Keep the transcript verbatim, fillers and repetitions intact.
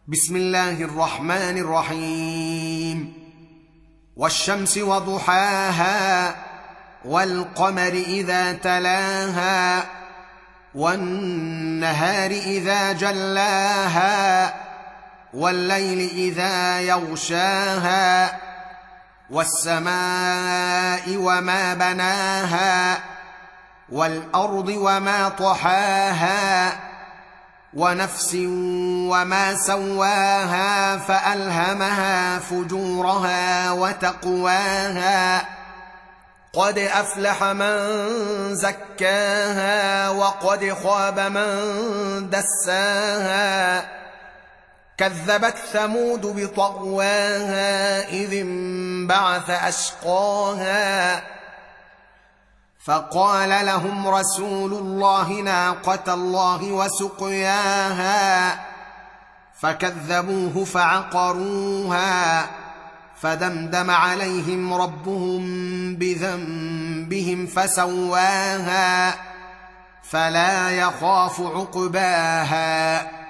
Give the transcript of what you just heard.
بسم الله الرحمن الرحيم. والشمس وضحاها والقمر إذا تلاها والنهار إذا جلاها والليل إذا يغشاها والسماء وما بناها والأرض وما طحاها ونفس وما سواها فألهمها فجورها وتقواها قد أفلح من زكاها وقد خاب من دساها كذبت ثمود بطغواها إذ انبعث أشقاها فقال لهم رسول الله ناقة الله وسقياها فكذبوه فعقروها فدمدم عليهم ربهم بذنبهم فسواها فلا يخاف عقباها.